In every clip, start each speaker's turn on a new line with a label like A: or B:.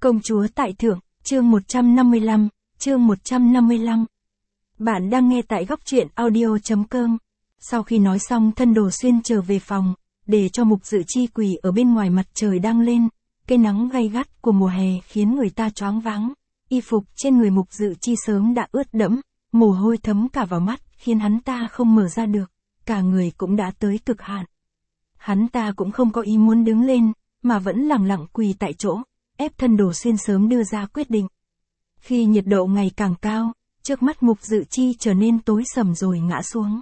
A: Công chúa tại thượng, chương 155, chương 155. Bạn đang nghe tại góc truyện audio.com. Sau khi nói xong Thân Đồ Xuyên trở về phòng, để cho Mục Dự Chi quỳ ở bên ngoài. Mặt trời đang lên, cái nắng gay gắt của mùa hè khiến người ta choáng váng. Y phục trên người Mục Dự Chi sớm đã ướt đẫm, mồ hôi thấm cả vào mắt, khiến hắn ta không mở ra được, cả người cũng đã tới cực hạn. Hắn ta cũng không có ý muốn đứng lên, mà vẫn lẳng lặng quỳ tại chỗ, ép Thân Đồ Xuyên sớm đưa ra quyết định. Khi nhiệt độ ngày càng cao, trước mắt Mục Dự Chi trở nên tối sầm rồi ngã xuống.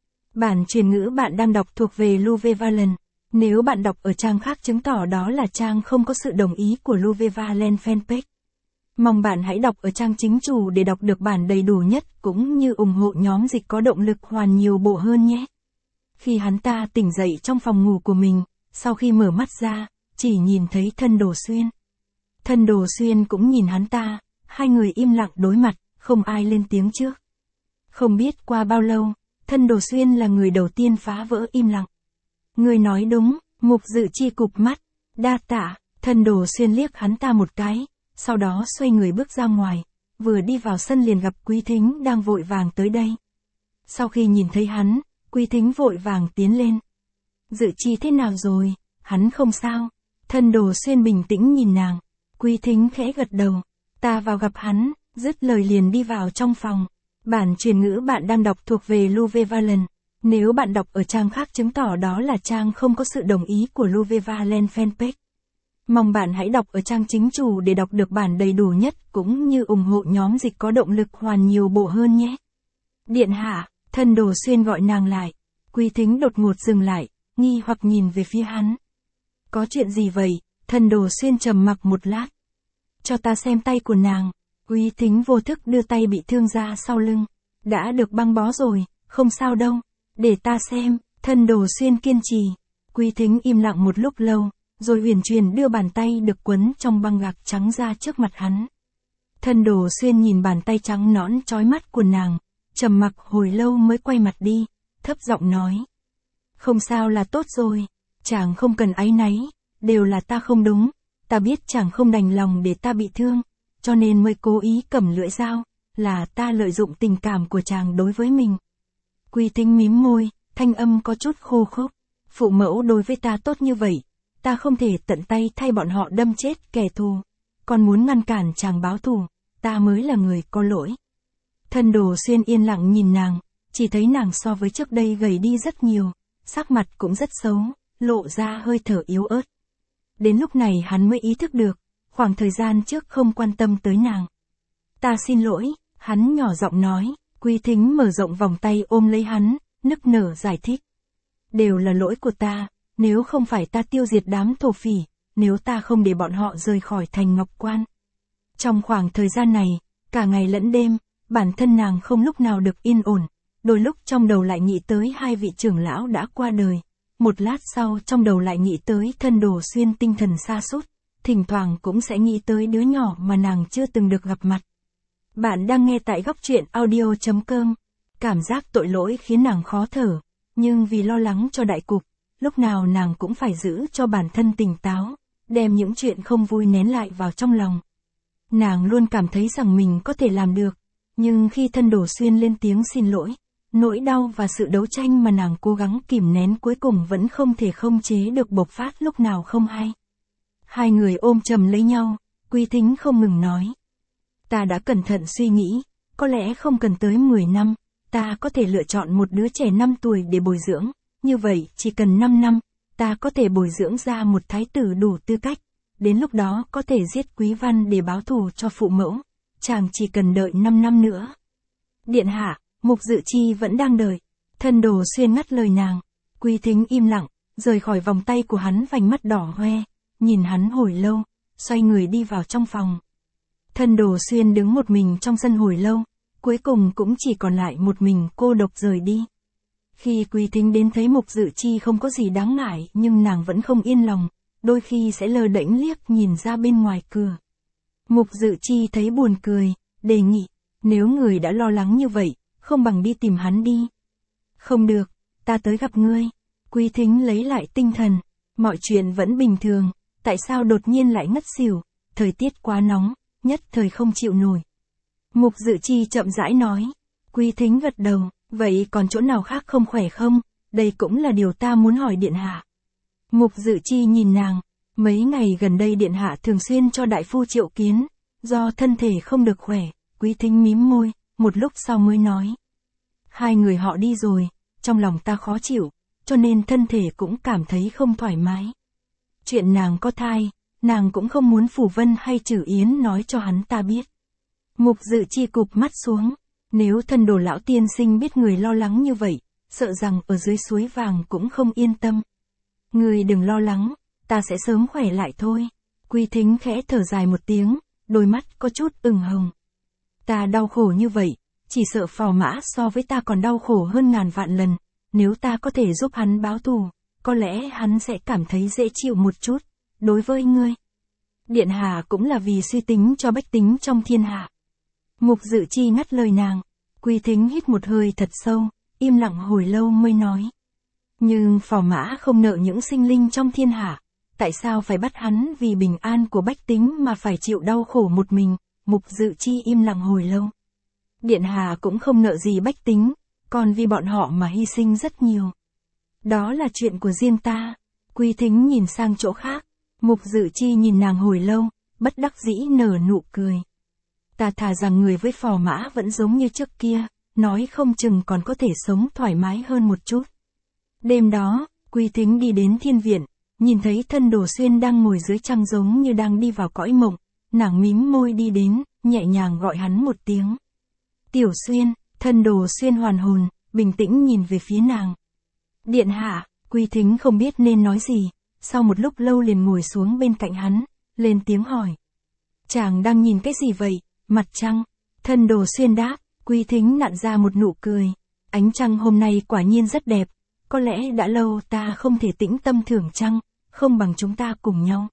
A: Bản truyền ngữ bạn đang đọc thuộc về Louve Valen. Nếu bạn đọc ở trang khác chứng tỏ đó là trang không có sự đồng ý của Louve Valen fanpage. Mong bạn hãy đọc ở trang chính chủ để đọc được bản đầy đủ nhất, cũng như ủng hộ nhóm dịch có động lực hoàn nhiều bộ hơn nhé. Khi hắn ta tỉnh dậy trong phòng ngủ của mình, sau khi mở mắt ra, chỉ nhìn thấy Thân Đồ Xuyên. Thân Đồ Xuyên cũng nhìn hắn ta, hai người im lặng đối mặt, không ai lên tiếng trước. Không biết qua bao lâu, Thân Đồ Xuyên là người đầu tiên phá vỡ im lặng. Người nói đúng, Mục Dự Chi cụp mắt, đa tạ. Thân Đồ Xuyên liếc hắn ta một cái, sau đó xoay người bước ra ngoài, vừa đi vào sân liền gặp Quý Thính đang vội vàng tới đây. Sau khi nhìn thấy hắn, Quý Thính vội vàng tiến lên. Dự Chi thế nào rồi, hắn không sao? Thân Đồ Xuyên bình tĩnh nhìn nàng. Quý Thính khẽ gật đầu. Ta vào gặp hắn, dứt lời liền đi vào trong phòng. Bản truyền ngữ bạn đang đọc thuộc về Louve Valen. Nếu bạn đọc ở trang khác chứng tỏ đó là trang không có sự đồng ý của Louve Valen fanpage. Mong bạn hãy đọc ở trang chính chủ để đọc được bản đầy đủ nhất, cũng như ủng hộ nhóm dịch có động lực hoàn nhiều bộ hơn nhé. Điện hạ, Thân Đồ Xuyên gọi nàng lại. Quý Thính đột ngột dừng lại, nghi hoặc nhìn về phía hắn. Có chuyện gì vậy? Thân Đồ Xuyên trầm mặc một lát. Cho ta xem tay của nàng. Quý Thính vô thức đưa tay bị thương ra sau lưng. Đã được băng bó rồi, không sao đâu. Để ta xem. Thân Đồ Xuyên kiên trì. Quý Thính im lặng một lúc lâu, rồi huyền chuyển đưa bàn tay được quấn trong băng gạc trắng ra trước mặt hắn. Thân Đồ Xuyên nhìn bàn tay trắng nõn chói mắt của nàng, trầm mặc hồi lâu mới quay mặt đi, thấp giọng nói. Không sao là tốt rồi, chàng không cần áy náy, đều là ta không đúng, ta biết chàng không đành lòng để ta bị thương, cho nên mới cố ý cầm lưỡi dao, là ta lợi dụng tình cảm của chàng đối với mình. Quý Thính mím môi, thanh âm có chút khô khốc. Phụ mẫu đối với ta tốt như vậy, ta không thể tận tay thay bọn họ đâm chết kẻ thù, còn muốn ngăn cản chàng báo thù, ta mới là người có lỗi. Thân Đồ Xuyên yên lặng nhìn nàng, chỉ thấy nàng so với trước đây gầy đi rất nhiều, sắc mặt cũng rất xấu, lộ ra hơi thở yếu ớt. Đến lúc này hắn mới ý thức được, khoảng thời gian trước không quan tâm tới nàng. Ta xin lỗi, hắn nhỏ giọng nói. Quý Thính mở rộng vòng tay ôm lấy hắn, nức nở giải thích. Đều là lỗi của ta, nếu không phải ta tiêu diệt đám thổ phỉ, nếu ta không để bọn họ rời khỏi thành Ngọc Quan. Trong khoảng thời gian này, cả ngày lẫn đêm, bản thân nàng không lúc nào được yên ổn, đôi lúc trong đầu lại nghĩ tới hai vị trưởng lão đã qua đời, một lát sau trong đầu lại nghĩ tới Thân Đồ Xuyên tinh thần sa sút, thỉnh thoảng cũng sẽ nghĩ tới đứa nhỏ mà nàng chưa từng được gặp mặt. Bạn đang nghe tại góc truyện audio.com. Cảm giác tội lỗi khiến nàng khó thở, nhưng vì lo lắng cho đại cục, lúc nào nàng cũng phải giữ cho bản thân tỉnh táo, đem những chuyện không vui nén lại vào trong lòng. Nàng luôn cảm thấy rằng mình có thể làm được, nhưng khi Thân Đồ Xuyên lên tiếng xin lỗi, nỗi đau và sự đấu tranh mà nàng cố gắng kìm nén cuối cùng vẫn không thể khống chế được bộc phát lúc nào không hay. Hai người ôm chầm lấy nhau, Quý Thính không ngừng nói. Ta đã cẩn thận suy nghĩ, có lẽ không cần tới 10 năm, ta có thể lựa chọn một đứa trẻ 5 tuổi để bồi dưỡng, như vậy chỉ cần 5 năm, ta có thể bồi dưỡng ra một thái tử đủ tư cách, đến lúc đó có thể giết Quý Văn để báo thù cho phụ mẫu, chàng chỉ cần đợi 5 năm nữa. Điện hạ, Mục Dự Chi vẫn đang đợi. Thân Đồ Xuyên ngắt lời nàng. Quý Thính im lặng, rời khỏi vòng tay của hắn, vành mắt đỏ hoe, nhìn hắn hồi lâu, xoay người đi vào trong phòng. Thân Đồ Xuyên đứng một mình trong sân hồi lâu, cuối cùng cũng chỉ còn lại một mình cô độc rời đi. Khi Quý Thính đến thấy Mục Dự Chi không có gì đáng ngại, nhưng nàng vẫn không yên lòng, đôi khi sẽ lơ đễnh liếc nhìn ra bên ngoài cửa. Mục Dự Chi thấy buồn cười, đề nghị, nếu người đã lo lắng như vậy, không bằng đi tìm hắn đi. Không được, ta tới gặp ngươi. Quý Thính lấy lại tinh thần, mọi chuyện vẫn bình thường, tại sao đột nhiên lại ngất xỉu, thời tiết quá nóng, nhất thời không chịu nổi. Mục Dự Chi chậm rãi nói. Quý Thính gật đầu, vậy còn chỗ nào khác không khỏe không? Đây cũng là điều ta muốn hỏi điện hạ. Mục Dự Chi nhìn nàng, mấy ngày gần đây điện hạ thường xuyên cho đại phu triệu kiến, do thân thể không được khỏe. Quý Thính mím môi, một lúc sau mới nói. Hai người họ đi rồi, trong lòng ta khó chịu, cho nên thân thể cũng cảm thấy không thoải mái. Chuyện nàng có thai, nàng cũng không muốn Phủ Vân hay Trử Yến nói cho hắn ta biết. Mục Dự Chi cụp mắt xuống, nếu Thân Đồ lão tiên sinh biết người lo lắng như vậy, sợ rằng ở dưới suối vàng cũng không yên tâm. Người đừng lo lắng, ta sẽ sớm khỏe lại thôi. Quý Thính khẽ thở dài một tiếng, đôi mắt có chút ửng hồng. Ta đau khổ như vậy, chỉ sợ Phò Mã so với ta còn đau khổ hơn ngàn vạn lần, nếu ta có thể giúp hắn báo thù, có lẽ hắn sẽ cảm thấy dễ chịu một chút. Đối với ngươi, điện hạ cũng là vì suy tính cho bách tính trong thiên hạ. Mục Dự Chi ngắt lời nàng. Quý Thính hít một hơi thật sâu, im lặng hồi lâu mới nói. Nhưng Phò Mã không nợ những sinh linh trong thiên hạ, tại sao phải bắt hắn vì bình an của bách tính mà phải chịu đau khổ một mình? Mục Dự Chi im lặng hồi lâu. Điện hạ cũng không nợ gì bách tính, còn vì bọn họ mà hy sinh rất nhiều. Đó là chuyện của riêng ta. Quý Thính nhìn sang chỗ khác. Mục Dự Chi nhìn nàng hồi lâu, bất đắc dĩ nở nụ cười. Ta thà rằng người với Phò Mã vẫn giống như trước kia, nói không chừng còn có thể sống thoải mái hơn một chút. Đêm đó, Quý Thính đi đến thiên viện, nhìn thấy Thân Đồ Xuyên đang ngồi dưới trăng giống như đang đi vào cõi mộng, nàng mím môi đi đến, nhẹ nhàng gọi hắn một tiếng. Tiểu Xuyên. Thân Đồ Xuyên hoàn hồn, bình tĩnh nhìn về phía nàng. Điện hạ. Quý Thính không biết nên nói gì, sau một lúc lâu liền ngồi xuống bên cạnh hắn, lên tiếng hỏi. Chàng đang nhìn cái gì vậy? Mặt trăng. Thân Đồ Xuyên đáp. Quý Thính nặn ra một nụ cười. Ánh trăng hôm nay quả nhiên rất đẹp, có lẽ đã lâu ta không thể tĩnh tâm thưởng trăng, không bằng chúng ta cùng nhau.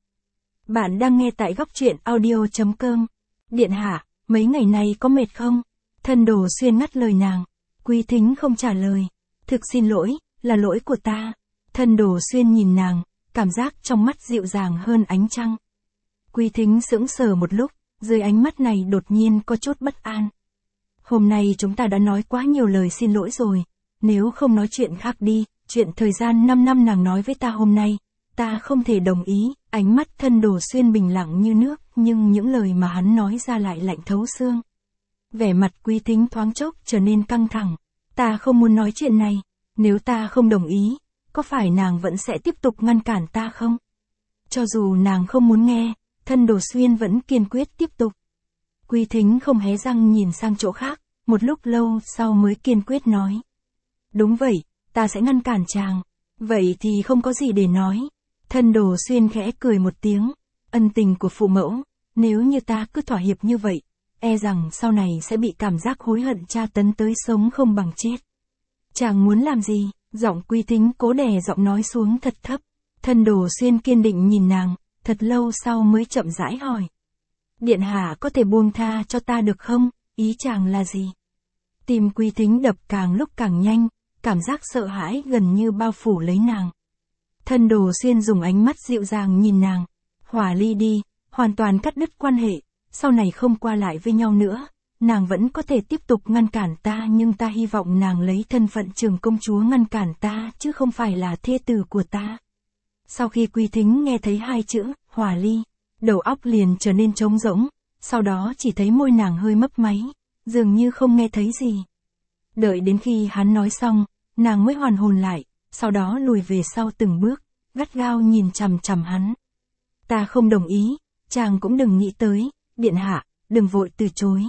A: Bạn đang nghe tại Góc Truyện Audio.com. Điện hạ, mấy ngày nay có mệt không? Thân Đồ Xuyên ngắt lời nàng. Quý Thính không trả lời. Thực xin lỗi, là lỗi của ta. Thân Đồ Xuyên nhìn nàng, cảm giác trong mắt dịu dàng hơn ánh trăng. Quý Thính sững sờ một lúc, dưới ánh mắt này đột nhiên có chút bất an. Hôm nay chúng ta đã nói quá nhiều lời xin lỗi rồi, nếu không nói chuyện khác đi, chuyện thời gian 5 năm nàng nói với ta hôm nay, ta không thể đồng ý. Ánh mắt Thân Đồ Xuyên bình lặng như nước, nhưng những lời mà hắn nói ra lại lạnh thấu xương. Vẻ mặt Quý Thính thoáng chốc trở nên căng thẳng. Ta không muốn nói chuyện này, nếu ta không đồng ý, có phải nàng vẫn sẽ tiếp tục ngăn cản ta không? Cho dù nàng không muốn nghe, Thân Đồ Xuyên vẫn kiên quyết tiếp tục. Quý Thính không hé răng nhìn sang chỗ khác, một lúc lâu sau mới kiên quyết nói. Đúng vậy, ta sẽ ngăn cản chàng. Vậy thì không có gì để nói. Thân Đồ Xuyên khẽ cười một tiếng. Ân tình của phụ mẫu, nếu như ta cứ thỏa hiệp như vậy, e rằng sau này sẽ bị cảm giác hối hận tra tấn tới sống không bằng chết. Chàng muốn làm gì? Giọng Quý Thính cố đè giọng nói xuống thật thấp. Thân Đồ Xuyên kiên định nhìn nàng, thật lâu sau mới chậm rãi hỏi. Điện hạ có thể buông tha cho ta được không? Ý chàng là gì? Tim Quý Thính đập càng lúc càng nhanh, cảm giác sợ hãi gần như bao phủ lấy nàng. Thân Đồ Xuyên dùng ánh mắt dịu dàng nhìn nàng. Hòa ly đi, hoàn toàn cắt đứt quan hệ, sau này không qua lại với nhau nữa. Nàng vẫn có thể tiếp tục ngăn cản ta, nhưng ta hy vọng nàng lấy thân phận Trường công chúa ngăn cản ta, chứ không phải là thê tử của ta. Sau khi Quý Thính nghe thấy hai chữ, hòa ly, đầu óc liền trở nên trống rỗng, sau đó chỉ thấy môi nàng hơi mấp máy, dường như không nghe thấy gì. Đợi đến khi hắn nói xong, nàng mới hoàn hồn lại, sau đó lùi về sau từng bước, gắt gao nhìn chằm chằm hắn. Ta không đồng ý, chàng cũng đừng nghĩ tới, điện hạ, đừng vội từ chối.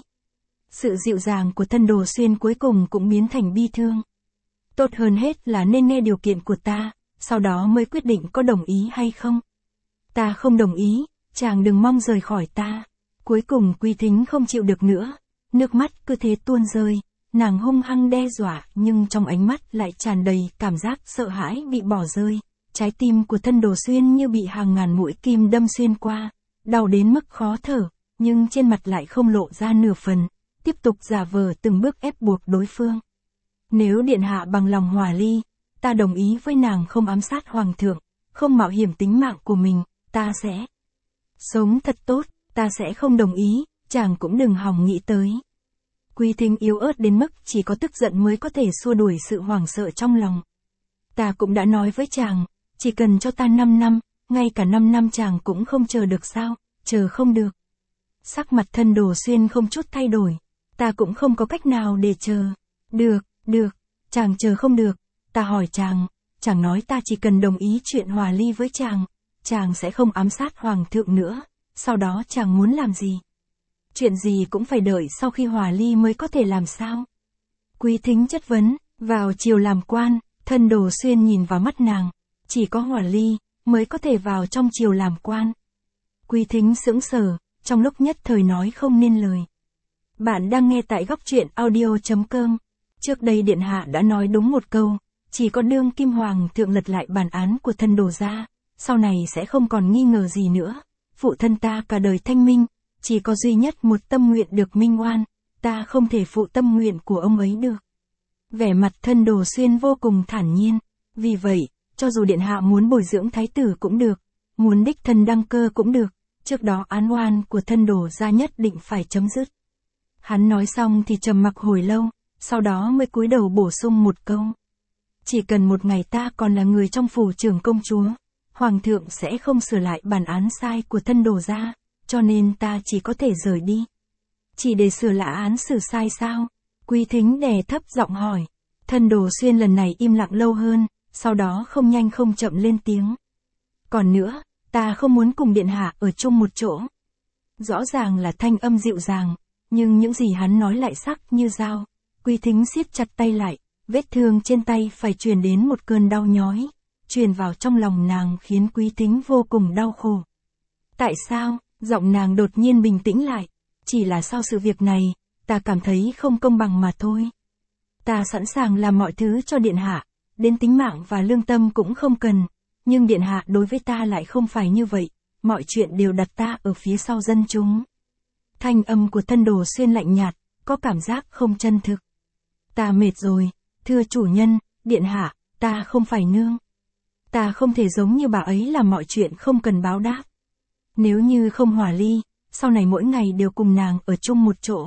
A: Sự dịu dàng của Thân Đồ Xuyên cuối cùng cũng biến thành bi thương. Tốt hơn hết là nên nghe điều kiện của ta, sau đó mới quyết định có đồng ý hay không. Ta không đồng ý, chàng đừng mong rời khỏi ta. Cuối cùng Quý Thính không chịu được nữa, nước mắt cứ thế tuôn rơi, nàng hung hăng đe dọa, nhưng trong ánh mắt lại tràn đầy cảm giác sợ hãi bị bỏ rơi. Trái tim của Thân Đồ Xuyên như bị hàng ngàn mũi kim đâm xuyên qua, đau đến mức khó thở, nhưng trên mặt lại không lộ ra nửa phần, tiếp tục giả vờ từng bước ép buộc đối phương. Nếu điện hạ bằng lòng hòa ly, ta đồng ý với nàng không ám sát hoàng thượng, không mạo hiểm tính mạng của mình, ta sẽ sống thật tốt. ta sẽ không đồng ý, chàng cũng đừng hòng nghĩ tới. Quý Thính yếu ớt đến mức chỉ có tức giận mới có thể xua đuổi sự hoảng sợ trong lòng. Ta cũng đã nói với chàng, chỉ cần cho ta 5 năm, ngay cả 5 năm chàng cũng không chờ được sao, chờ không được. Sắc mặt Thân Đồ Xuyên không chút thay đổi, ta cũng không có cách nào để chờ. Được, chàng chờ không được, ta hỏi chàng nói ta chỉ cần đồng ý chuyện hòa ly với chàng sẽ không ám sát hoàng thượng nữa, sau đó chàng muốn làm gì? Chuyện gì cũng phải đợi sau khi hòa ly mới có thể làm sao? Quý Thính chất vấn, vào triều làm quan, Thân Đồ Xuyên nhìn vào mắt nàng, chỉ có hòa ly mới có thể vào trong triều làm quan. Quý Thính sững sờ, trong lúc nhất thời nói không nên lời. Bạn đang nghe tại góc truyện audio.com. Trước đây điện hạ đã nói đúng một câu, chỉ có đương kim hoàng thượng lật lại bản án của Thân Đồ gia, sau này sẽ không còn nghi ngờ gì nữa. Phụ thân ta cả đời thanh minh, chỉ có duy nhất một tâm nguyện được minh oan, ta không thể phụ tâm nguyện của ông ấy được. Vẻ mặt Thân Đồ Xuyên vô cùng thản nhiên, vì vậy, cho dù điện hạ muốn bồi dưỡng thái tử cũng được, muốn đích thân đăng cơ cũng được, trước đó án oan của Thân Đồ gia nhất định phải chấm dứt. Hắn nói xong thì trầm mặc hồi lâu, sau đó mới cúi đầu bổ sung một câu. Chỉ cần một ngày ta còn là người trong phủ trưởng công chúa, hoàng thượng sẽ không sửa lại bản án sai của Thân Đồ gia, cho nên ta chỉ có thể rời đi. Chỉ để sửa lại án xử sai sao? Quý Thính đè thấp giọng hỏi. Thân Đồ Xuyên lần này im lặng lâu hơn, sau đó không nhanh không chậm lên tiếng. Còn nữa, ta không muốn cùng điện hạ ở chung một chỗ. Rõ ràng là thanh âm dịu dàng, nhưng những gì hắn nói lại sắc như dao. Quý Thính siết chặt tay lại, vết thương trên tay phải truyền đến một cơn đau nhói, truyền vào trong lòng nàng khiến Quý Thính vô cùng đau khổ. Tại sao? Giọng nàng đột nhiên bình tĩnh lại. Chỉ là sau sự việc này, ta cảm thấy không công bằng mà thôi. Ta sẵn sàng làm mọi thứ cho điện hạ, đến tính mạng và lương tâm cũng không cần, nhưng điện hạ đối với ta lại không phải như vậy, mọi chuyện đều đặt ta ở phía sau dân chúng. Thanh âm của Thân Đồ Xuyên lạnh nhạt, có cảm giác không chân thực. Ta mệt rồi, thưa chủ nhân, điện hạ, ta không phải nương. Ta không thể giống như bà ấy làm mọi chuyện không cần báo đáp. Nếu như không hòa ly, sau này mỗi ngày đều cùng nàng ở chung một chỗ.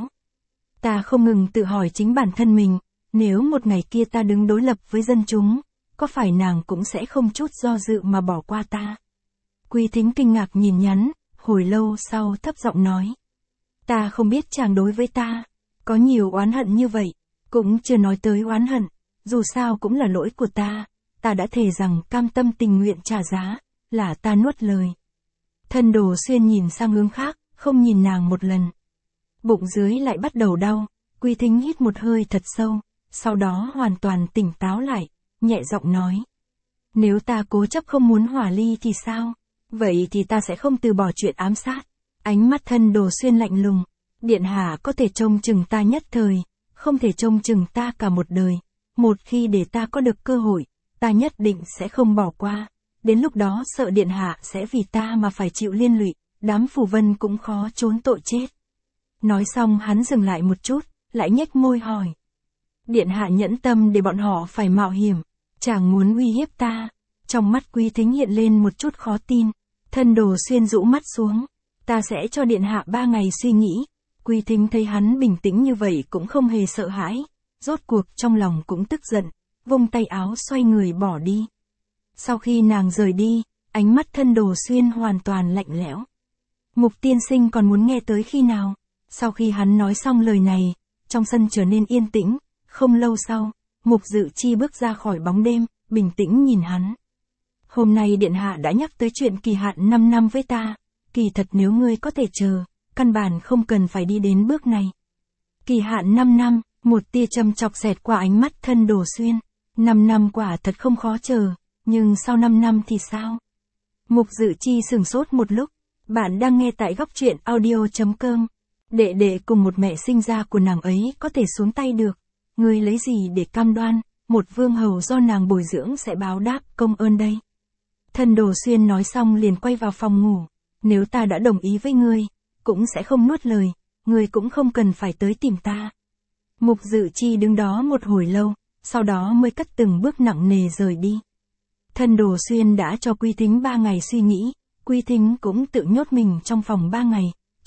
A: Ta không ngừng tự hỏi chính bản thân mình, nếu một ngày kia ta đứng đối lập với dân chúng, có phải nàng cũng sẽ không chút do dự mà bỏ qua ta? Quý Thính kinh ngạc nhìn nhắn, hồi lâu sau thấp giọng nói. Ta không biết chàng đối với ta, có nhiều oán hận như vậy, cũng chưa nói tới oán hận, dù sao cũng là lỗi của ta đã thề rằng cam tâm tình nguyện trả giá, là ta nuốt lời. Thân Đồ Xuyên nhìn sang hướng khác, không nhìn nàng một lần. Bụng dưới lại bắt đầu đau, Quý Thính hít một hơi thật sâu, sau đó hoàn toàn tỉnh táo lại, nhẹ giọng nói. Nếu ta cố chấp không muốn hòa ly thì sao? Vậy thì ta sẽ không từ bỏ chuyện ám sát. Ánh mắt Thân Đồ Xuyên lạnh lùng. Điện hạ có thể trông chừng ta nhất thời, không thể trông chừng ta cả một đời. Một khi để ta có được cơ hội, ta nhất định sẽ không bỏ qua. Đến lúc đó sợ điện hạ sẽ vì ta mà phải chịu liên lụy, đám phù vân cũng khó trốn tội chết. Nói xong hắn dừng lại một chút, lại nhếch môi hỏi. Điện hạ nhẫn tâm để bọn họ phải mạo hiểm, chàng muốn uy hiếp ta. Trong mắt Quý Thính hiện lên một chút khó tin. Thân Đồ Xuyên rũ mắt xuống. Ta sẽ cho điện hạ 3 ngày suy nghĩ. Quý Thính thấy hắn bình tĩnh như vậy cũng không hề sợ hãi. Rốt cuộc trong lòng cũng tức giận, vung tay áo xoay người bỏ đi. Sau khi nàng rời đi, ánh mắt Thân Đồ Xuyên hoàn toàn lạnh lẽo. Mục tiên sinh còn muốn nghe tới khi nào? Sau khi hắn nói xong lời này, trong sân trở nên yên tĩnh. Không lâu sau, Mục Dự Chi bước ra khỏi bóng đêm, bình tĩnh nhìn hắn. Hôm nay điện hạ đã nhắc tới chuyện kỳ hạn 5 năm với ta. Kỳ thật nếu ngươi có thể chờ, căn bản không cần phải đi đến bước này. Kỳ hạn 5 năm, một tia châm chọc xẹt qua ánh mắt Thân Đồ Xuyên. 5 năm quả thật không khó chờ, nhưng sau 5 năm thì sao? Mục Dự Chi sửng sốt một lúc. Bạn đang nghe tại góc truyện audio.com. Đệ đệ cùng một mẹ sinh ra của nàng ấy có thể xuống tay được. Ngươi lấy gì để cam đoan, một vương hầu do nàng bồi dưỡng sẽ báo đáp công ơn đây? Thân Đồ Xuyên nói xong liền quay vào phòng ngủ. Nếu ta đã đồng ý với ngươi, cũng sẽ không nuốt lời, ngươi cũng không cần phải tới tìm ta. Mục Dự Chi đứng đó một hồi lâu, sau đó mới cất từng bước nặng nề rời đi. Thân Đồ Xuyên đã cho Quý Thính 3 ngày suy nghĩ, Quý Thính cũng tự nhốt mình trong phòng 3 ngày, cho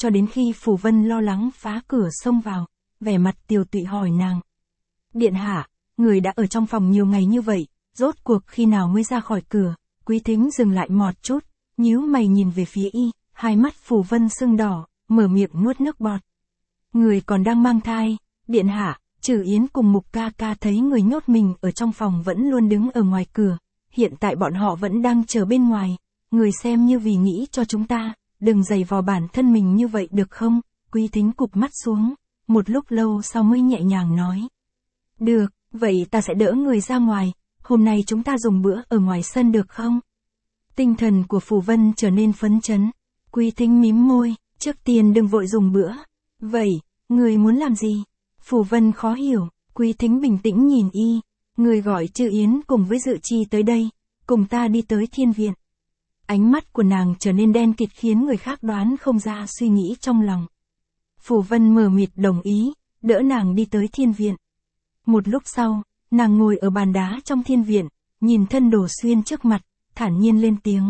A: cho đến khi Phù Vân lo lắng phá cửa xông vào, vẻ mặt tiều tụy hỏi nàng. Điện hạ, người đã ở trong phòng nhiều ngày như vậy, rốt cuộc khi nào mới ra khỏi cửa? Quý Thính dừng lại một chút, nhíu mày nhìn về phía y, hai mắt Phù Vân sưng đỏ, mở miệng nuốt nước bọt. Người còn đang mang thai, điện hạ. Trừ Yến cùng Mục ca ca thấy người nhốt mình ở trong phòng vẫn luôn đứng ở ngoài cửa, hiện tại bọn họ vẫn đang chờ bên ngoài, người xem như vì nghĩ cho chúng ta, đừng giày vò bản thân mình như vậy được không? Quý Thính cụp mắt xuống, một lúc lâu sau mới nhẹ nhàng nói. Được, vậy ta sẽ đỡ người ra ngoài, hôm nay chúng ta dùng bữa ở ngoài sân được không? Tinh thần của Phù Vân trở nên phấn chấn, Quý Thính mím môi, trước tiên đừng vội dùng bữa. Vậy, người muốn làm gì? Phù Vân khó hiểu, Quý Thính bình tĩnh nhìn y, người gọi Trừ Yến cùng với Dự Chi tới đây, cùng ta đi tới thiên viện. Ánh mắt của nàng trở nên đen kịt khiến người khác đoán không ra suy nghĩ trong lòng. Phù Vân mờ mịt đồng ý, đỡ nàng đi tới thiên viện. Một lúc sau, nàng ngồi ở bàn đá trong thiên viện, nhìn Thân Đồ Xuyên trước mặt, thản nhiên lên tiếng.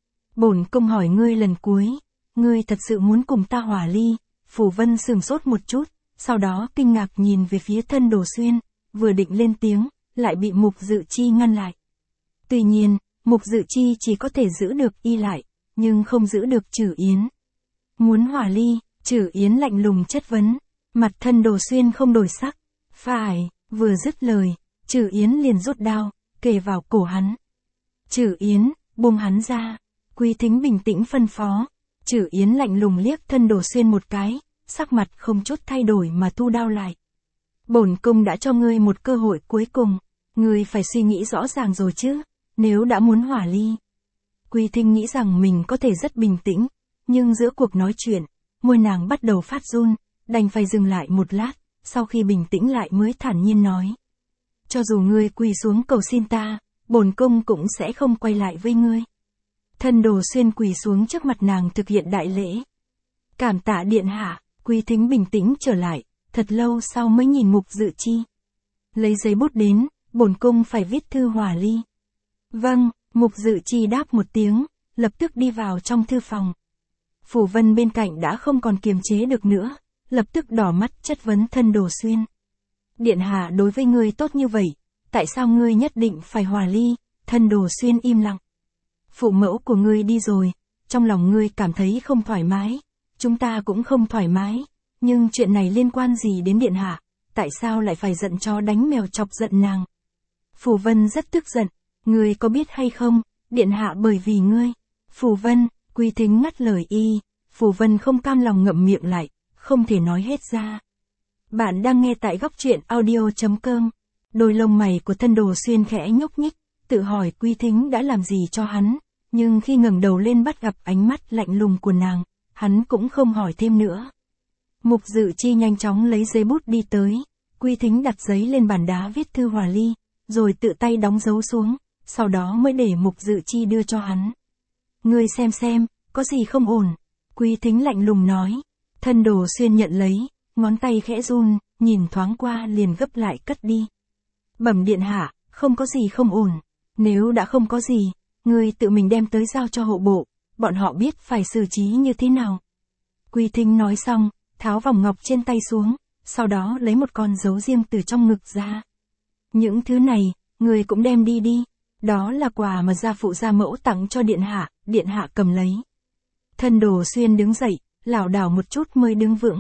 A: Bổn cung hỏi ngươi lần cuối, ngươi thật sự muốn cùng ta hòa ly? Phù Vân sửng sốt một chút. Sau đó kinh ngạc nhìn về phía Thân Đồ Xuyên, vừa định lên tiếng, lại bị Mục Dự Chi ngăn lại. Tuy nhiên, Mục Dự Chi chỉ có thể giữ được y lại, nhưng không giữ được Trừ Yến. Muốn hòa ly, Trừ Yến lạnh lùng chất vấn, mặt Thân Đồ Xuyên không đổi sắc. Phải, vừa dứt lời, Trừ Yến liền rút đao, kề vào cổ hắn. Trừ Yến, buông hắn ra. Quý Thính bình tĩnh phân phó. Trừ Yến lạnh lùng liếc Thân Đồ Xuyên một cái, sắc mặt không chút thay đổi mà thu đao lại. Bổn cung đã cho ngươi một cơ hội cuối cùng, ngươi phải suy nghĩ rõ ràng rồi chứ, nếu đã muốn hòa ly. Quý Thính nghĩ rằng mình có thể rất bình tĩnh, nhưng giữa cuộc nói chuyện, môi nàng bắt đầu phát run, đành phải dừng lại một lát, sau khi bình tĩnh lại mới thản nhiên nói. Cho dù ngươi quỳ xuống cầu xin ta, bổn cung cũng sẽ không quay lại với ngươi. Thân Đồ Xuyên quỳ xuống trước mặt nàng thực hiện đại lễ. Cảm tạ điện hạ. Quý Thính bình tĩnh trở lại, thật lâu sau mới nhìn Mục Dự Chi. Lấy giấy bút đến, bổn cung phải viết thư hòa ly. Vâng, Mục Dự Chi đáp một tiếng, lập tức đi vào trong thư phòng. Phù Vân bên cạnh đã không còn kiềm chế được nữa, lập tức đỏ mắt chất vấn Thân Đồ Xuyên. Điện hạ đối với ngươi tốt như vậy, tại sao ngươi nhất định phải hòa ly? Thân Đồ Xuyên im lặng. Phụ mẫu của ngươi đi rồi, trong lòng ngươi cảm thấy không thoải mái. Chúng ta cũng không thoải mái, nhưng chuyện này liên quan gì đến điện hạ, tại sao lại phải giận chó đánh mèo chọc giận nàng? Phù Vân rất tức giận, ngươi có biết hay không, điện hạ bởi vì ngươi. Phù Vân, Quý Thính ngắt lời y, Phù Vân không cam lòng ngậm miệng lại, không thể nói hết ra. Bạn đang nghe tại góc truyện audio.com. Đôi lông mày của Thân Đồ Xuyên khẽ nhúc nhích, tự hỏi Quý Thính đã làm gì cho hắn, nhưng khi ngẩng đầu lên bắt gặp ánh mắt lạnh lùng của nàng, hắn cũng không hỏi thêm nữa. Mục Dự Chi nhanh chóng lấy giấy bút đi tới, Quý Thính đặt giấy lên bàn đá viết thư hòa ly, rồi tự tay đóng dấu xuống, sau đó mới để Mục Dự Chi đưa cho hắn. Ngươi xem, có gì không ổn? Quý Thính lạnh lùng nói. Thân Đồ Xuyên nhận lấy, ngón tay khẽ run, nhìn thoáng qua liền gấp lại cất đi. Bẩm điện hạ, không có gì không ổn. Nếu đã không có gì, ngươi tự mình đem tới giao cho hộ bộ, bọn họ biết phải xử trí như thế nào. Quý Thính nói xong, tháo vòng ngọc trên tay xuống, sau đó lấy một con dấu riêng từ trong ngực ra. Những thứ này, người cũng đem đi, đó là quà mà gia phụ gia mẫu tặng cho điện hạ cầm lấy. Thân Đồ Xuyên đứng dậy, lảo đảo một chút mới đứng vững.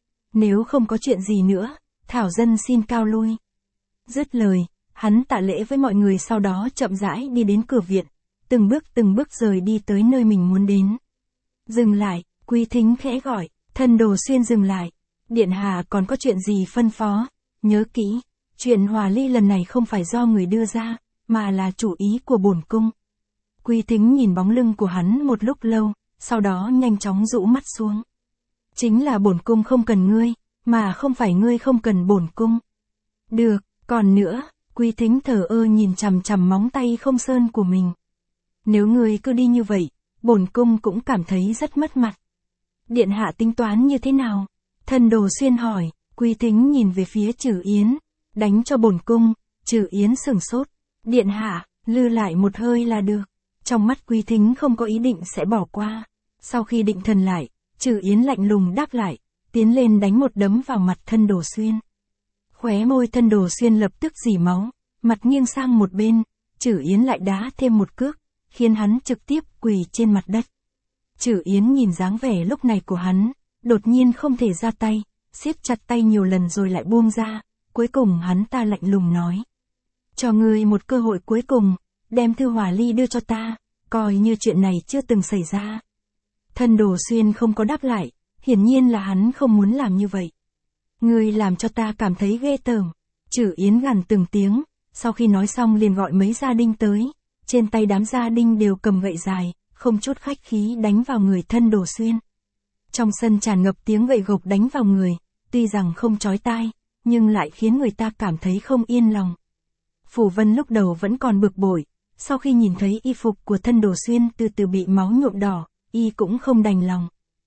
A: Nếu không có chuyện gì nữa, thảo dân xin cao lui. Dứt lời, hắn tạ lễ với mọi người sau đó chậm rãi đi đến cửa viện, từng bước rời đi tới nơi mình muốn đến. Dừng lại, Quý Thính khẽ gọi, Thân Đồ Xuyên dừng lại. Điện hạ còn có chuyện gì phân phó? Nhớ kỹ, chuyện hòa ly lần này không phải do người đưa ra, mà là chủ ý của bổn cung. Quý Thính nhìn bóng lưng của hắn một lúc lâu, sau đó nhanh chóng rũ mắt xuống. Chính là bổn cung không cần ngươi, mà không phải ngươi không cần bổn cung. Được, còn nữa, Quý Thính thờ ơ nhìn chằm chằm móng tay không sơn của mình. Nếu ngươi cứ đi như vậy, bổn cung cũng cảm thấy rất mất mặt. Điện hạ tính toán như thế nào? Thân Đồ Xuyên hỏi. Quý Thính nhìn về phía Trừ Yến. Đánh cho bổn cung. Trừ Yến sửng sốt. Điện hạ, lư lại một hơi là được. Trong mắt Quý Thính không có ý định sẽ bỏ qua. Sau khi định thần lại, Trử Yến lạnh lùng đáp lại, tiến lên đánh một đấm vào mặt Thân Đồ Xuyên. Khóe môi Thân Đồ Xuyên lập tức rỉ máu, mặt nghiêng sang một bên, Trử Yến lại đá thêm một cước, khiến hắn trực tiếp quỳ trên mặt đất. Trử Yến nhìn dáng vẻ lúc này của hắn, đột nhiên không thể ra tay, siết chặt tay nhiều lần rồi lại buông ra, cuối cùng hắn ta lạnh lùng nói. Cho ngươi một cơ hội cuối cùng, đem thư hỏa ly đưa cho ta, coi như chuyện này chưa từng xảy ra. Thân Đồ Xuyên không có đáp lại, hiển nhiên là hắn không muốn làm như vậy. Ngươi làm cho ta cảm thấy ghê tởm. Trử Yến gằn từng tiếng, sau khi nói xong liền gọi mấy gia đinh tới, trên tay đám gia đinh đều cầm gậy dài, không chút khách khí đánh vào người Thân Đồ Xuyên. Trong sân tràn ngập tiếng gậy gộc đánh vào người, tuy rằng không chói tai, nhưng lại khiến người ta cảm thấy không yên lòng. Phủ Vân lúc đầu vẫn còn bực bội, sau khi nhìn thấy y phục của Thân Đồ Xuyên từ từ bị máu nhuộm đỏ, y cũng không đành lòng.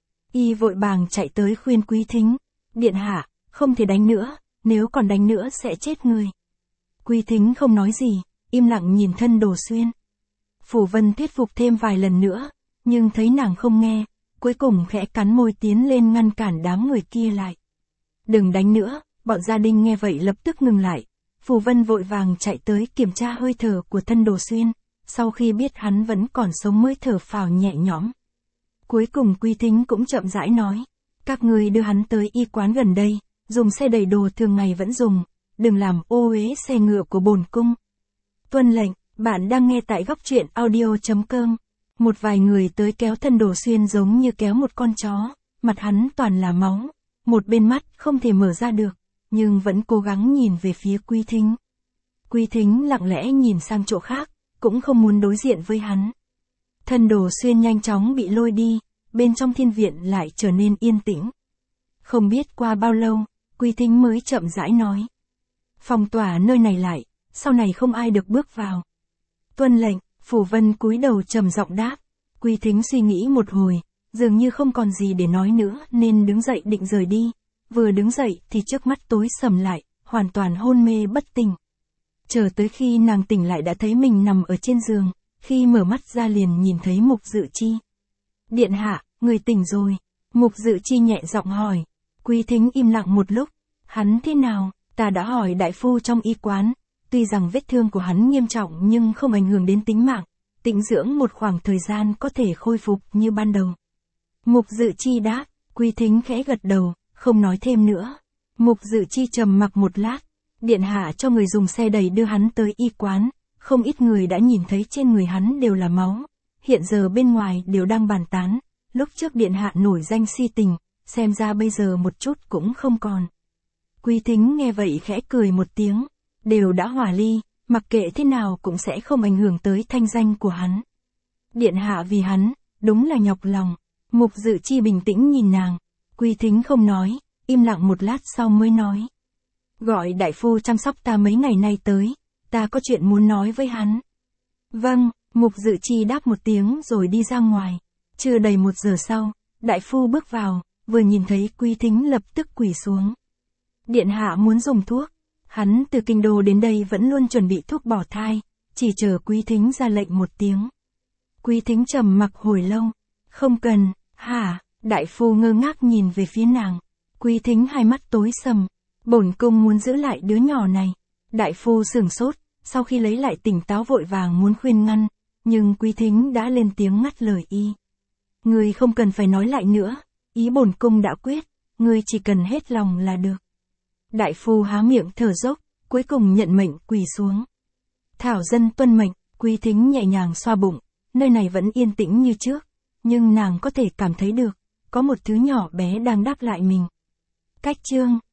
A: Y vội vàng chạy tới khuyên Quý Thính, điện hạ, không thể đánh nữa, nếu còn đánh nữa sẽ chết người. Quý Thính không nói gì, im lặng nhìn Thân Đồ Xuyên. Phủ Vân thuyết phục thêm vài lần nữa, nhưng thấy nàng không nghe, cuối cùng khẽ cắn môi tiến lên ngăn cản đám người kia lại. Đừng đánh nữa, bọn gia đình nghe vậy lập tức ngừng lại. Phủ Vân vội vàng chạy tới kiểm tra hơi thở của Thân Đồ Xuyên, sau khi biết hắn vẫn còn sống mới thở phào nhẹ nhõm. Cuối cùng Quý Thính cũng chậm rãi nói, các ngươi đưa hắn tới y quán gần đây, dùng xe đẩy đồ thường ngày vẫn dùng, đừng làm ô uế xe ngựa của bổn cung. Tuân lệnh, bạn đang nghe tại góc truyện audio.com. Một vài người tới kéo Thân Đồ Xuyên giống như kéo một con chó, mặt hắn toàn là máu, một bên mắt không thể mở ra được, nhưng vẫn cố gắng nhìn về phía Quý Thính. Quý Thính lặng lẽ nhìn sang chỗ khác, cũng không muốn đối diện với hắn. Thân Đồ Xuyên nhanh chóng bị lôi đi, bên trong thiên viện lại trở nên yên tĩnh. Không biết qua bao lâu, Quý Thính mới chậm rãi nói. Phong tỏa nơi này lại, sau này không ai được bước vào. Tuân lệnh, Phủ Vân cúi đầu trầm giọng đáp. Quý Thính suy nghĩ một hồi, dường như không còn gì để nói nữa nên đứng dậy định rời đi. Vừa đứng dậy thì trước mắt tối sầm lại, hoàn toàn hôn mê bất tỉnh. Chờ tới khi nàng tỉnh lại đã thấy mình nằm ở trên giường, khi mở mắt ra liền nhìn thấy Mục Dự Chi. Điện hạ, người tỉnh rồi. Mục Dự Chi nhẹ giọng hỏi. Quý Thính im lặng một lúc. Hắn thế nào? Ta đã hỏi đại phu trong y quán. Tuy rằng vết thương của hắn nghiêm trọng nhưng không ảnh hưởng đến tính mạng. Tĩnh dưỡng một khoảng thời gian có thể khôi phục như ban đầu. Mục Dự Chi đáp. Quý Thính khẽ gật đầu, không nói thêm nữa. Mục Dự Chi trầm mặc một lát. Điện hạ cho người dùng xe đẩy đưa hắn tới y quán. Không ít người đã nhìn thấy trên người hắn đều là máu. Hiện giờ bên ngoài đều đang bàn tán. Lúc trước điện hạ nổi danh si tình, xem ra bây giờ một chút cũng không còn. Quý Thính nghe vậy khẽ cười một tiếng. Đều đã hòa ly, mặc kệ thế nào cũng sẽ không ảnh hưởng tới thanh danh của hắn. Điện hạ vì hắn, đúng là nhọc lòng. Mục Dự Chi bình tĩnh nhìn nàng. Quý Thính không nói, im lặng một lát sau mới nói. Gọi đại phu chăm sóc ta mấy ngày nay tới, ta có chuyện muốn nói với hắn. Vâng, Mục Dự Chi đáp một tiếng rồi đi ra ngoài. Chưa đầy 1 giờ sau, đại phu bước vào, vừa nhìn thấy Quý Thính lập tức quỳ xuống. Điện hạ muốn dùng thuốc. Hắn từ kinh đô đến đây vẫn luôn chuẩn bị thuốc bỏ thai, chỉ chờ Quý Thính ra lệnh một tiếng. Quý Thính trầm mặc hồi lâu. Không cần, hả? Đại phu ngơ ngác nhìn về phía nàng. Quý Thính hai mắt tối sầm. Bổn cung muốn giữ lại đứa nhỏ này. Đại phu sửng sốt, sau khi lấy lại tỉnh táo vội vàng muốn khuyên ngăn, nhưng Quý Thính đã lên tiếng ngắt lời y. Ngươi không cần phải nói lại nữa, ý bổn cung đã quyết, ngươi chỉ cần hết lòng là được. Đại phu há miệng thở dốc, cuối cùng nhận mệnh quỳ xuống. Thảo dân tuân mệnh. Quý Thính nhẹ nhàng xoa bụng, nơi này vẫn yên tĩnh như trước, nhưng nàng có thể cảm thấy được, có một thứ nhỏ bé đang đáp lại mình. Cách chương